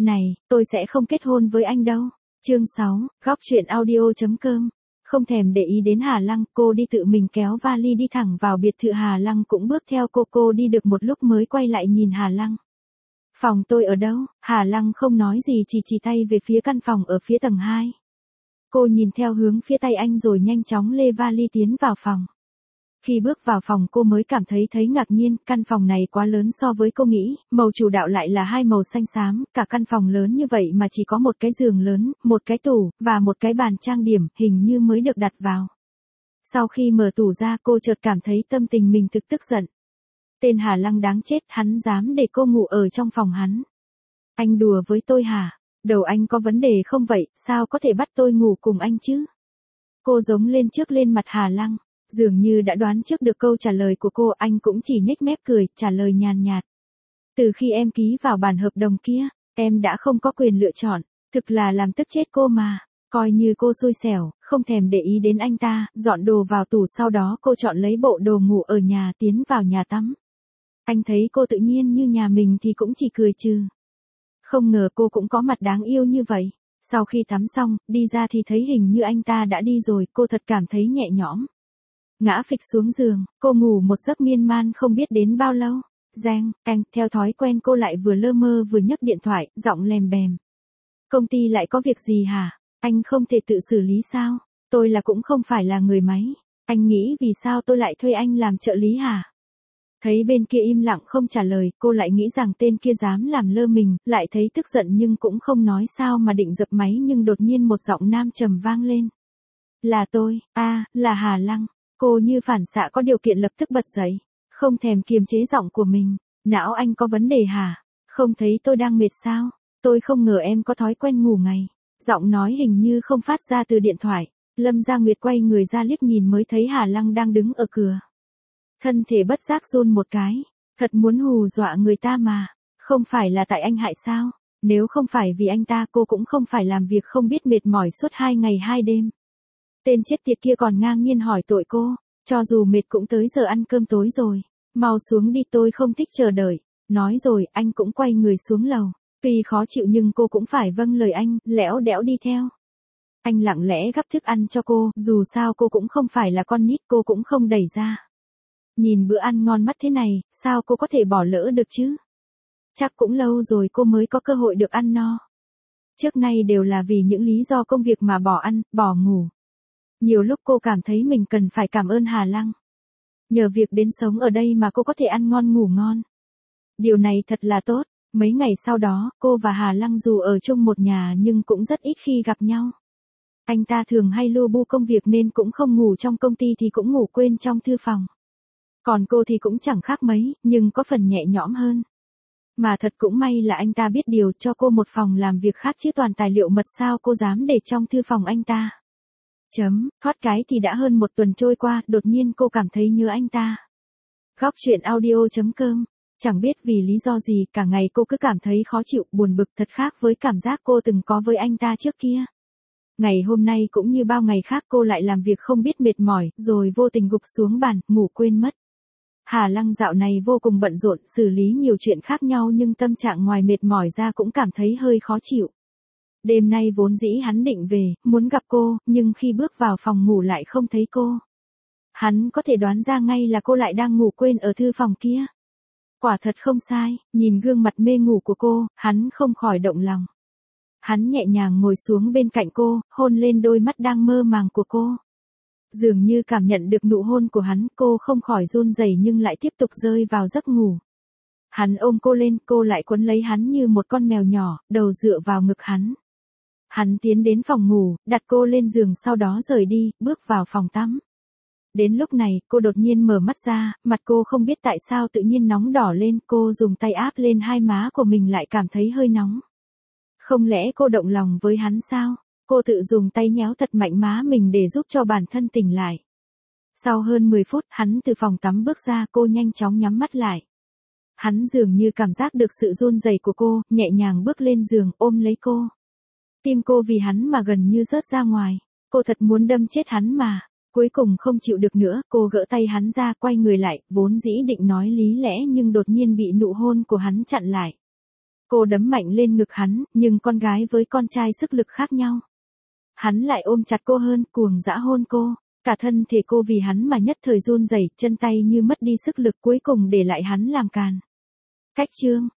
Này, tôi sẽ không kết hôn với anh đâu. Chương 6, góc chuyện audio.com. Không thèm để ý đến Hà Lăng, cô đi tự mình kéo vali đi thẳng vào biệt thự. Hà Lăng cũng bước theo cô đi được một lúc mới quay lại nhìn Hà Lăng. Phòng tôi ở đâu? Hà Lăng không nói gì, chỉ tay về phía căn phòng ở phía tầng 2. Cô nhìn theo hướng phía tay anh rồi nhanh chóng lê vali tiến vào phòng. Khi bước vào phòng cô mới cảm thấy ngạc nhiên, căn phòng này quá lớn so với cô nghĩ, màu chủ đạo lại là hai màu xanh xám, cả căn phòng lớn như vậy mà chỉ có một cái giường lớn, một cái tủ, và một cái bàn trang điểm, hình như mới được đặt vào. Sau khi mở tủ ra cô chợt cảm thấy tâm tình mình tức giận. Tên Hà Lăng đáng chết, hắn dám để cô ngủ ở trong phòng hắn. Anh đùa với tôi hả? Đầu anh có vấn đề không vậy, sao có thể bắt tôi ngủ cùng anh chứ? Cô giống lên mặt Hà Lăng. Dường như đã đoán trước được câu trả lời của cô, anh cũng chỉ nhếch mép cười, trả lời nhàn nhạt. Từ khi em ký vào bản hợp đồng kia, em đã không có quyền lựa chọn, thực là làm tức chết cô mà. Coi như cô xui xẻo, không thèm để ý đến anh ta, dọn đồ vào tủ, sau đó cô chọn lấy bộ đồ ngủ ở nhà tiến vào nhà tắm. Anh thấy cô tự nhiên như nhà mình thì cũng chỉ cười trừ. Không ngờ cô cũng có mặt đáng yêu như vậy. Sau khi tắm xong, đi ra thì thấy hình như anh ta đã đi rồi, cô thật cảm thấy nhẹ nhõm. Ngã phịch xuống giường, cô ngủ một giấc miên man không biết đến bao lâu. Giang, anh, theo thói quen cô lại vừa lơ mơ vừa nhấc điện thoại, giọng lèm bèm. Công ty lại có việc gì hả? Anh không thể tự xử lý sao? Tôi cũng không phải là người máy. Anh nghĩ vì sao tôi lại thuê anh làm trợ lý hả? Thấy bên kia im lặng không trả lời, cô lại nghĩ rằng tên kia dám làm lơ mình, lại thấy tức giận nhưng cũng không nói sao mà định dập máy, nhưng đột nhiên một giọng nam trầm vang lên. Là tôi, là Hà Lăng. Cô như phản xạ có điều kiện lập tức bật dậy, không thèm kiềm chế giọng của mình. Não anh có vấn đề hả? Không thấy tôi đang mệt sao? Tôi không ngờ em có thói quen ngủ ngày. Giọng nói hình như không phát ra từ điện thoại. Lâm Gia Nguyệt quay người ra liếc nhìn mới thấy Hà Lăng đang đứng ở cửa. Thân thể bất giác run một cái. Thật muốn hù dọa người ta mà. Không phải là tại anh hại sao? Nếu không phải vì anh ta cô cũng không phải làm việc không biết mệt mỏi suốt 2 ngày 2 đêm. Tên chết tiệt kia còn ngang nhiên hỏi tội cô, cho dù mệt cũng tới giờ ăn cơm tối rồi, mau xuống đi, tôi không thích chờ đợi. Nói rồi anh cũng quay người xuống lầu, tuy khó chịu nhưng cô cũng phải vâng lời anh, lẽo đẽo đi theo. Anh lặng lẽ gắp thức ăn cho cô, dù sao cô cũng không phải là con nít, cô cũng không đẩy ra. Nhìn bữa ăn ngon mắt thế này, sao cô có thể bỏ lỡ được chứ? Chắc cũng lâu rồi cô mới có cơ hội được ăn no. Trước nay đều là vì những lý do công việc mà bỏ ăn, bỏ ngủ. Nhiều lúc cô cảm thấy mình cần phải cảm ơn Hà Lăng. Nhờ việc đến sống ở đây mà cô có thể ăn ngon ngủ ngon. Điều này thật là tốt. Mấy ngày sau đó, cô và Hà Lăng dù ở chung một nhà nhưng cũng rất ít khi gặp nhau. Anh ta thường hay lu bu công việc nên cũng không ngủ trong công ty thì cũng ngủ quên trong thư phòng. Còn cô thì cũng chẳng khác mấy, nhưng có phần nhẹ nhõm hơn. Mà thật cũng may là anh ta biết điều, cho cô một phòng làm việc khác chứ toàn tài liệu mật sao cô dám để trong thư phòng anh ta. Thoát cái thì đã hơn 1 tuần trôi qua, đột nhiên cô cảm thấy nhớ anh ta. Góc chuyện audio.com. Chẳng biết vì lý do gì, cả ngày cô cứ cảm thấy khó chịu, buồn bực, thật khác với cảm giác cô từng có với anh ta trước kia. Ngày hôm nay cũng như bao ngày khác cô lại làm việc không biết mệt mỏi, rồi vô tình gục xuống bàn, ngủ quên mất. Hà Lăng dạo này vô cùng bận rộn, xử lý nhiều chuyện khác nhau nhưng tâm trạng ngoài mệt mỏi ra cũng cảm thấy hơi khó chịu. Đêm nay vốn dĩ hắn định về, muốn gặp cô, nhưng khi bước vào phòng ngủ lại không thấy cô. Hắn có thể đoán ra ngay là cô lại đang ngủ quên ở thư phòng kia. Quả thật không sai, nhìn gương mặt mê ngủ của cô, hắn không khỏi động lòng. Hắn nhẹ nhàng ngồi xuống bên cạnh cô, hôn lên đôi mắt đang mơ màng của cô. Dường như cảm nhận được nụ hôn của hắn, cô không khỏi run rẩy nhưng lại tiếp tục rơi vào giấc ngủ. Hắn ôm cô lên, cô lại quấn lấy hắn như một con mèo nhỏ, đầu dựa vào ngực hắn. Hắn tiến đến phòng ngủ, đặt cô lên giường sau đó rời đi, bước vào phòng tắm. Đến lúc này, cô đột nhiên mở mắt ra, mặt cô không biết tại sao tự nhiên nóng đỏ lên, cô dùng tay áp lên hai má của mình lại cảm thấy hơi nóng. Không lẽ cô động lòng với hắn sao? Cô tự dùng tay nhéo thật mạnh má mình để giúp cho bản thân tỉnh lại. Sau hơn 10 phút, hắn từ phòng tắm bước ra, cô nhanh chóng nhắm mắt lại. Hắn dường như cảm giác được sự run rẩy của cô, nhẹ nhàng bước lên giường, ôm lấy cô. Tim cô vì hắn mà gần như rớt ra ngoài. Cô thật muốn đâm chết hắn mà. Cuối cùng không chịu được nữa, cô gỡ tay hắn ra, quay người lại, vốn dĩ định nói lý lẽ nhưng đột nhiên bị nụ hôn của hắn chặn lại. Cô đấm mạnh lên ngực hắn, nhưng con gái với con trai sức lực khác nhau. Hắn lại ôm chặt cô hơn, cuồng dã hôn cô. Cả thân thể cô vì hắn mà nhất thời run rẩy, chân tay như mất đi sức lực cuối cùng để lại hắn làm càn. Cách chương